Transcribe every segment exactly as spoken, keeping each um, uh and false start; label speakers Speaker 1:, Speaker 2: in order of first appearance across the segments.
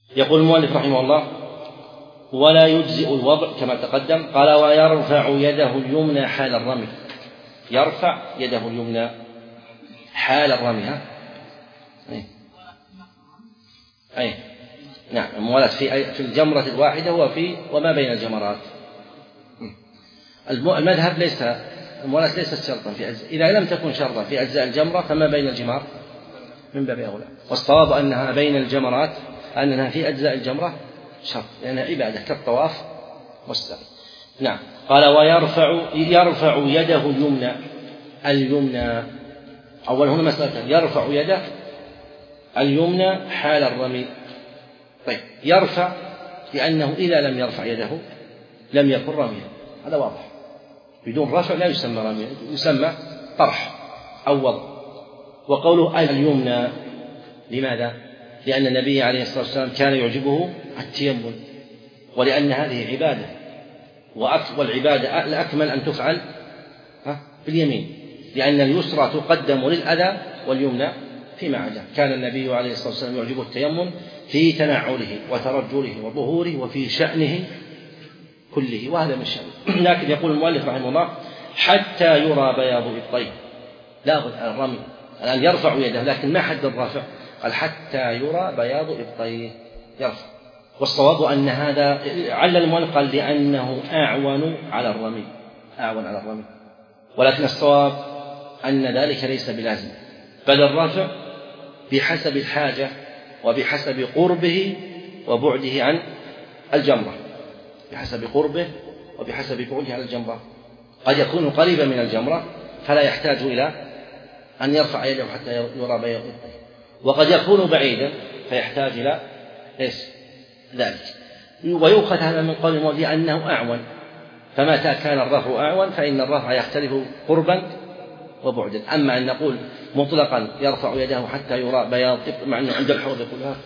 Speaker 1: يقول المؤلف رحمه الله: ولا يجزئ الوضع كما تقدم. قال: ويرفع يده اليمنى حال الرمي. يرفع يده اليمنى حال الرمي. ها؟ أي. أي. نعم، الموالاة في في الجمرة الواحدة وفي وما بين الجمرات. المذهب ليس الموالاة ليست شرطا في أجزاء، إذا لم تكن شرطا في أجزاء الجمرة فما بين الجمار من باب أولى. والصواب أنها بين الجمرات، أنها في أجزاء الجمرة شرط، لأنها عبادة كالطواف والسعي. نعم. قال: ويرفع يرفع يده اليمنى. اليمنى أول هنا مسألة، يرفع يده اليمنى حال الرمي. طيب، يرفع لأنه إذا لم يرفع يده لم يكن رميا، هذا واضح. بدون رفع لا يسمى رميا، يسمى طرح أو وضع. وقوله اليمنى لماذا؟ لأن النبي عليه الصلاة والسلام كان يعجبه التيمم، ولأن هذه عبادة، والعبادة الأكمل أن تفعل باليمين، لأن اليسرى تقدم للأذى واليمنى فيما عدا. كان النبي عليه الصلاة والسلام يعجبه التيمم في تنعله وترجله وظهوره وفي شأنه كله، وهذا من شأنه. لكن يقول المؤلف رحمه الله: حتى يرى بياض إبطيه. لا بد عن الرمي، الآن يرفع يده، لكن ما حد الرفع، قال حتى يرى بياض إبطيه، يرفع. والصواب أن هذا علل المؤلف قال لأنه أعون على الرمي، أعون على الرمي. ولكن الصواب أن ذلك ليس بلازم، بل الرفع بحسب الحاجة وبحسب قربه وبعده عن الجمرة، بحسب قربه وبحسب بعده عن الجمرة. قد يكون قريبا من الجمرة فلا يحتاج إلى أن يرفع يده حتى يرى بياض إبطيه، وقد يكون بعيدا فيحتاج إلى إيش ذلك. ويؤخذ هذا من قول المؤلف أنه أعون، فمتى كان الرفع أعون فإن الرفع يختلف قربا وبعدا. أما أن نقول مطلقا يرفع يده حتى يرى بياض إبطيه، مع أنه عند الحوض يقول ها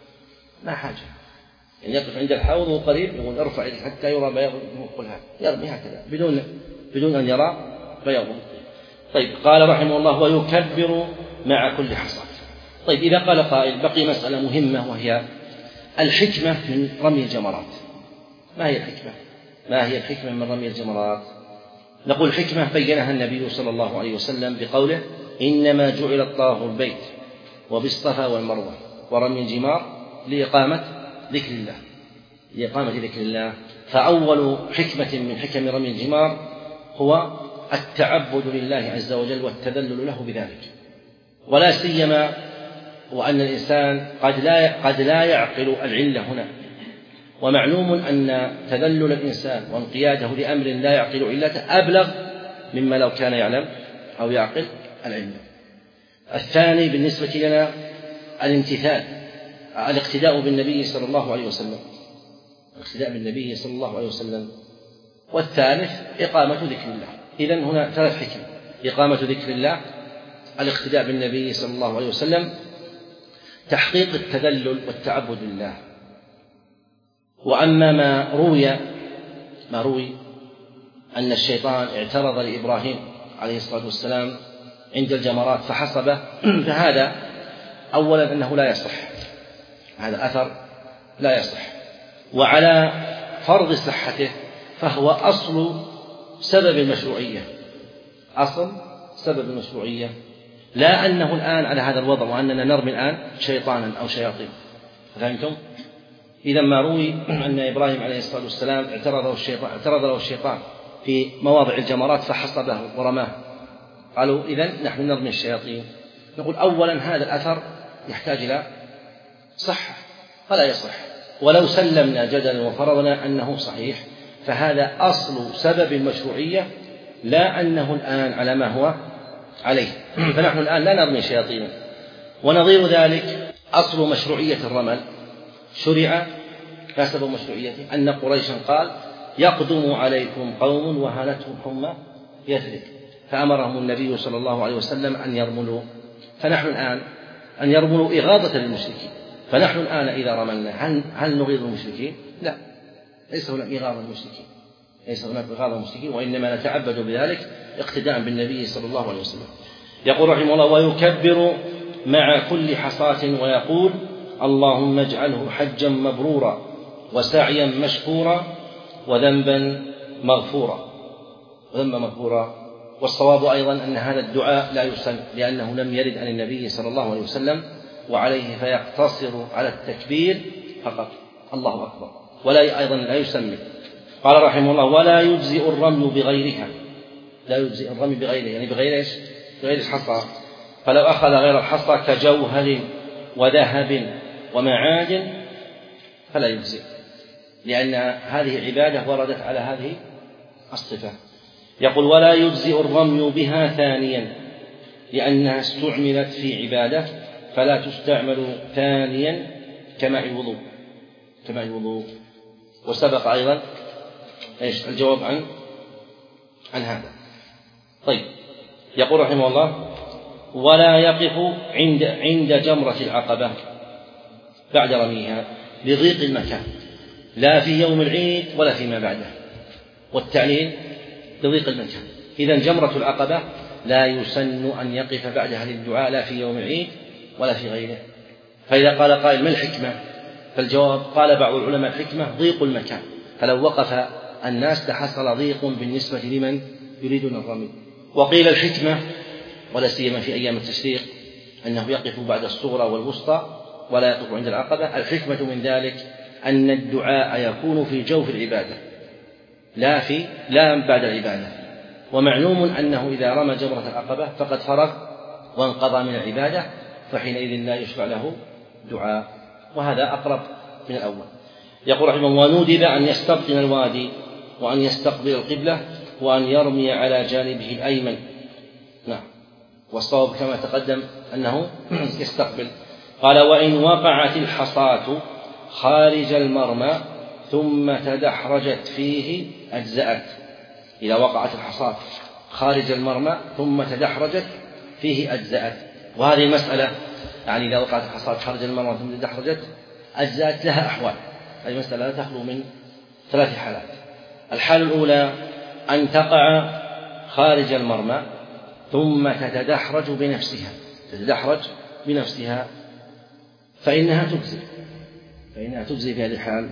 Speaker 1: لا حاجة، يعني يقف عند الحوض وقريب يقول ارفع يدك حتى يرى بياض يقول ها، يرمي هكذا بدون بدون أن يرى بياض. طيب، قال رحمه الله: ويكبر مع كل حصاة. طيب، إذا قال قائل بقي مسألة مهمة، وهي الحكمة من رمي الجمرات. ما هي الحكمة؟ ما هي الحكمة من رمي الجمرات؟ نقول الحكمة بينها النبي صلى الله عليه وسلم بقوله: إنما جعل الطواف البيت وبالصفا والمروة ورمي الجمار لإقامة ذكر الله، لإقامة ذكر الله. فأول حكمة من حكم رمي الجمار هو التعبد لله عز وجل والتذلل له بذلك، ولا سيما وأن الإنسان قد لا قد لا يعقل العلة هنا. ومعلوم أن تذلل الإنسان وانقياده لأمر لا يعقل علته أبلغ مما لو كان يعلم أو يعقل العلة. الثاني بالنسبة لنا الامتثال، الاقتداء بالنبي صلى الله عليه وسلم، الاقتداء بالنبي صلى الله عليه وسلم. والثالث إقامة ذكر الله. إذن هنا ثلاث حكم: إقامة ذكر الله، الاقتداء بالنبي صلى الله عليه وسلم، تحقيق التذلل والتعبد لله. وأما ما روي ما روي أن الشيطان اعترض لإبراهيم عليه الصلاة والسلام عند الجمرات فحصبه، فهذا أولا أنه لا يصح، هذا أثر لا يصح. وعلى فرض صحته فهو أصل سبب المشروعية، أصل سبب المشروعية، لا أنه الآن على هذا الوضع وأننا نرمي الآن شيطانا أو شياطين. فهمتم؟ إذا ما روي أن إبراهيم عليه الصلاة والسلام اعترض الشيطان اعترض له الشيطان في مواضع الجمرات فحصبه ورماه، قالوا إذن نحن نرمي الشياطين. نقول أولا هذا الأثر يحتاج إلى صحة فلا يصح، ولو سلمنا جدلا وفرضنا أنه صحيح فهذا أصل سبب المشروعية، لا أنه الآن على ما هو عليه. فنحن الآن لا نرمي شياطين. ونظير ذلك أصل مشروعية الرمل شرع، لا سبب مشروعيته أن قريشا قال: يقدم عليكم قوم وهانتهم حمى يثرب، فأمرهم النبي صلى الله عليه وسلم أن يرملوا. فنحن الآن أن يرملوا إغاظة للمشركين. فنحن الآن إذا رملنا هل, هل نغيظ المشركين؟ لا، ليس هناك إغاظة المشركين، ليس هناك إغاظة المشركين، وإنما نتعبد بذلك اقتداء بالنبي صلى الله عليه وسلم. يقول رحمه الله: ويكبر مع كل حصاة ويقول: اللهم اجعله حجا مبرورا وسعيا مشكورا وذنبا مغفورا وذنبا مغفورا. والصواب أيضا أن هذا الدعاء لا يسن، لأنه لم يرد عن النبي صلى الله عليه وسلم، وعليه فيقتصر على التكبير فقط، الله أكبر، ولا أيضا لا يسمي. قال رحمه الله: ولا يجزئ الرمي بغيرها، لا يجزئ الرمي بغيرها، يعني بغير إيش؟ بغير الحصى. فلو أخذ غير الحصى كجوهر وذهب ومعادن فلا يجزئ، لأن هذه عبادة وردت على هذه الصفة. يقول: ولا يجزئ الرمي بها ثانيا، لأنها استعملت في عبادة فلا تستعمل ثانيا كماء الوضوء كماء الوضوء. وسبق أيضا إيش الجواب عن عن هذا. طيب، يقول رحمه الله: ولا يقف عند عند جمرة العقبة بعد رميها لضيق المكان، لا في يوم العيد ولا فيما بعده، والتعليل لضيق المكان. إذن جمرة العقبة لا يسن أن يقف بعدها للدعاء لا في يوم العيد ولا في غيره. فإذا قال قائل: ما الحكمة؟ فالجواب: قال بعض العلماء: الحكمة ضيق المكان، فلو وقف الناس لحصل ضيق بالنسبة لمن يريدون الرمي. وقيل الحكمة ولا سيما في أيام التشريق أنه يقف بعد الصغرى والوسطى ولا يقف عند العقبة. الحكمة من ذلك أن الدعاء يكون في جوف العبادة لا في لا بعد العبادة، ومعلوم أنه إذا رمى جمرة العقبة فقد فرغ وانقضى من العبادة، فحينئذ لا يشرع له دعاء، وهذا أقرب من الأول. يقول رحمه الله: وندب أن يستبطن الوادي وأن يستقبل القبلة وأن يرمي على جانبه الأيمن. نعم، والصواب كما تقدم أنه يستقبل. قال: وإن وقعت الحصاة خارج المرمى ثم تدحرجت فيه أجزأت. إذا وقعت الحصاة خارج المرمى ثم تدحرجت فيه أجزأت. وهذه المسألة يعني إذا وقعت الحصاة خارج المرمى ثم تدحرجت أجزأت لها أحوال. هذه المسألة لا تخلو من ثلاث حالات. الحالة الأولى أن تقع خارج المرمى ثم تتدحرج بنفسها تتدحرج بنفسها فإنها تجزي فإنها تجزي في هذه الحال،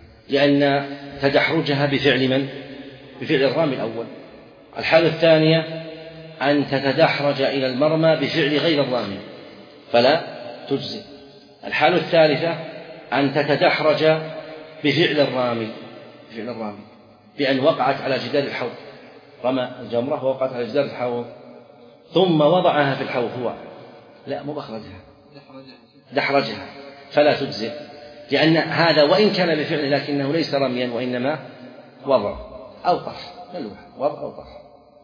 Speaker 1: لأن تدحرجها بفعل من؟ بفعل الرامي الأول. الحالة الثانية أن تتدحرج إلى المرمى بفعل غير الرامي فلا تجزي. الحالة الثالثة أن تتدحرج بفعل الرامي بفعل الرامي بأن وقعت على جدار الحوض، رمى الجمرة ووقعت على جدار الحوض ثم وضعها في الحوض، هو لا مو أخرجها دحرجها فلا تجزئ، لأن هذا وإن كان بفعل لكنه ليس رميا وإنما وضع أو طرح، وضع أو طرح.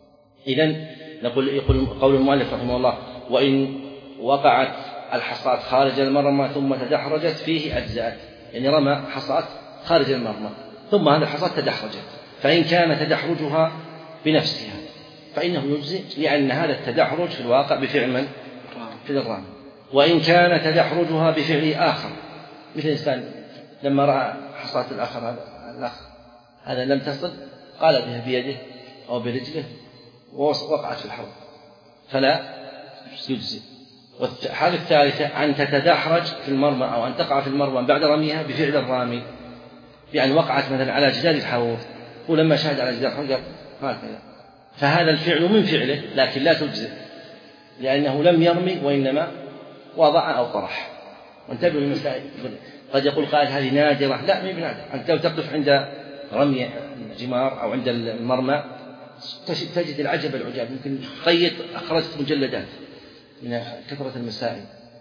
Speaker 1: إذن نقول يقول قول المؤلف رحمه الله: وإن وقعت الحصاة خارج المرمى ثم تدحرجت فيه أجزاء، يعني رمى حصاة خارج المرمى ثم هذا الحصاة تدحرجت، فإن كان تدحرجها بنفسها فإنه يجزئ، لأن هذا التدحرج في الواقع بفعل من؟ في الرامي. وإن كان تدحرجها بفعل آخر، مثل إنسان لما رأى حصاة الآخر هذا الآخر هذا لم تصل قال بها بيده أو برجله ووقعت في الحوض فلا يجزئ. والحالة الثالثة أن تتدحرج في المرمى أو أن تقع في المرمى بعد رميها بفعل الرامي، بأن وقعت مثلا على جدار الحوض ولما شاهد على جدار الحوض هكذا، فهذا الفعل من فعله لكن لا تجزئ، لأنه لم يرمي وإنما وضع أو طرح. وانتبهوا للمسائل، قد يقول قائل هذه نادرة، لا مي بنادرة. أنت لو تقف عند رمي الجمار أو عند المرمى تجد العجب العجاب، يمكن قيد أخرجت مجلدات من كثرة المسائل.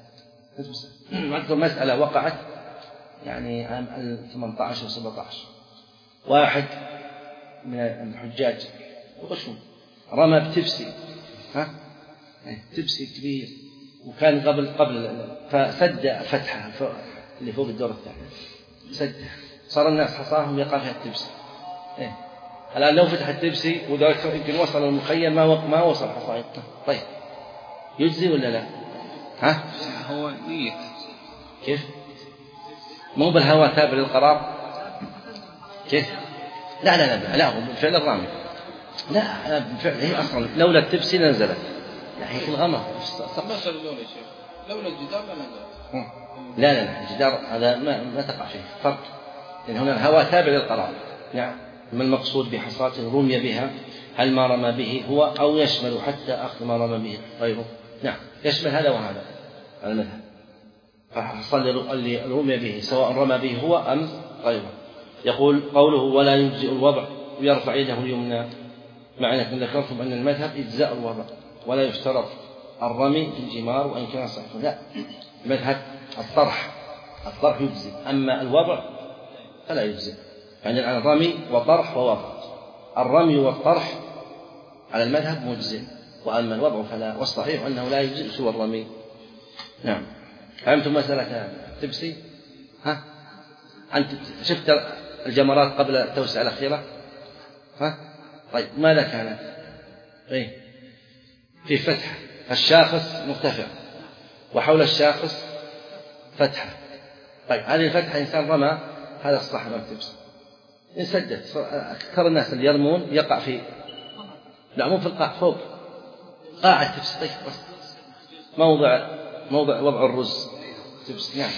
Speaker 1: أذكر مسألة وقعت يعني عام ثمانية عشر وسبعة عشر، واحد من الحجاج يغشون رمى بتبسي، ها تبسي كبير، وكان قبل قبل فسد فتحة اللي فوق الدور الثاني، سد صار الناس حصاهم يقع فيها التبسي. إيه؟ الآن لو فتح التبسي وذلك يمكن وصل المخيم ما ما وصل حصاه، طيب يجزي ولا لا؟ ها؟
Speaker 2: هو نية
Speaker 1: كيف؟ مو بالهواء تابع للقرار كيف؟ لا لا لا لا هو بالفعل الرامي، لا بالفعل هي أصلا لولا التبسي نزلت، لا هي في الغمر
Speaker 2: ما صار لولا شيء، لولا الجدار لا نزل.
Speaker 1: لا لا لا الجدار هذا ما, ما تقع فيه فرق، لأن هنا الهواء تابع للقرار. نعم. ما المقصود بحصاة رمي بها؟ هل ما رمى به هو أو يشمل حتى أخذ ما رمى به غيره؟ نعم يشمل هذا وهذا على المذهب. فحصل اللي رمي به سواء رمى به هو أم غيره. يقول قوله ولا يجزئ الوضع ويرفع يده اليمنى، معنى أن ذكرتم أن المذهب إجزاء الوضع ولا يشترط الرمي في الجمار وإن كان صحيح. لا، المذهب الطرح الطرح يجزئ، أما الوضع فلا يجزئ. يعني الآن رمي وطرح ووضع، الرمي والطرح على المذهب مجزئ، وأما الوضع فلا، والصحيح أنه لا يجزئ سوى الرمي. نعم. فهمتم مسألة تبسي؟ ها؟ أنت شفت الجمرات قبل التوسعة الأخيرة؟ ها؟ طيب ماذا كانت؟ إيه؟ في فتحة، الشاخص مرتفع وحول الشاخص فتحة. طيب هذه الفتحة إنسان رمى، هذا الصح ما تبسي. إن سدت أكثر الناس اللي يرمون يقع في، لا مو في القاع، فوق قاع التبس. طيب موضع موضع وضع الرز تبس. نعم.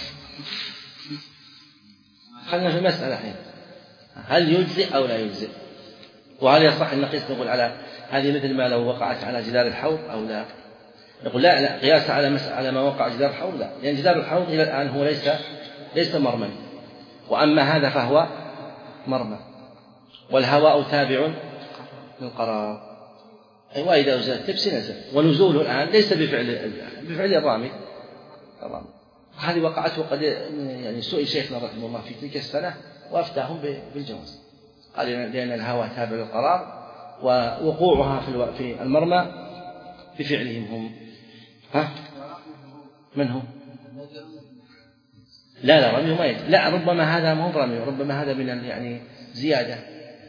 Speaker 1: خلنا في المسألة الحين، هل يجزئ أو لا يجزئ؟ وهل يصح أن نقيس نقول على هذه مثل ما لو وقعت على جدار الحوض أو لا؟ نقول لا لا، قياس على مسألة على ما وقع جدار الحوض لا، لأن جدار الحوض إلى الآن هو ليس ليس مرمى، وأما هذا فهو مرمى، والهواء تابع للقرار. أيوة إذا نزل التبس نزل، ونزوله الآن ليس بفعل بفعل الرامي. هذه وقعت وقد يعني سئل شيخنا رحمه الله في تلك السنة وأفتاهم بالجواز، قال لأن الهواء تابع للقرار ووقوعها في في المرمى بفعلهم هم. ها؟ من هو؟ لا لا رمي ما يجب. لا ربما هذا مو رمي، ربما هذا من يعني زيادة.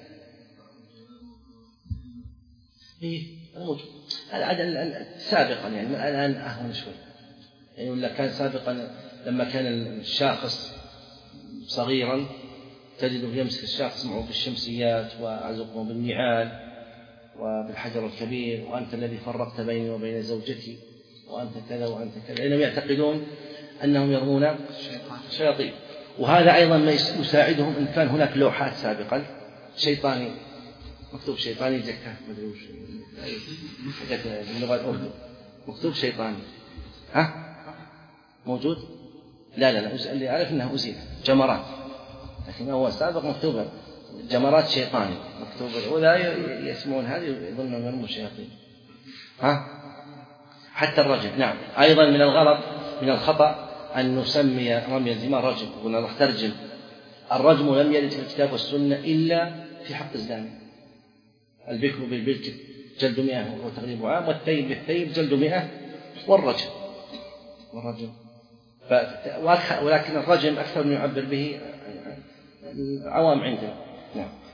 Speaker 1: إيه هذا عاد سابقا يعني الآن أهون شوي يعني، ولا كان سابقا لما كان الشاخص صغيرا تجده يمسك الشاخص معه بالشمسيات وأعزقه بالنعال وبالحجر الكبير، وأنت الذي فرقت بيني وبين زوجتي وأنت كذا وأنت كذا، لأنهم يعتقدون أنهم يرمون شياطين. وهذا أيضا ما يساعدهم إن كان هناك لوحات سابقا شيطاني مكتوب شيطاني زكاة مدري وش باللغة الأردن مكتوب شيطاني. ها موجود؟ لا لا لا اللي أعرف أنها أزيل جمرات، لكن هو سابق مكتوب جمرات شيطاني مكتوب، ولا يسمون هذه يظنون يرمون شياطين. ها حتى الرجم. نعم أيضا من الغلط من الخطأ أن نسمي رمي الجمار رجم، قلنا راح ترجم. الرجم لم يرد في الكتاب والسنة إلا في حق الزاني. البكر بالبكر جلد مئة وتغريب عام، والثيب بالثيب جلد مئة، والرجم والرجم ف... ولكن الرجم أكثر من يعبر به العوام عندنا. نعم.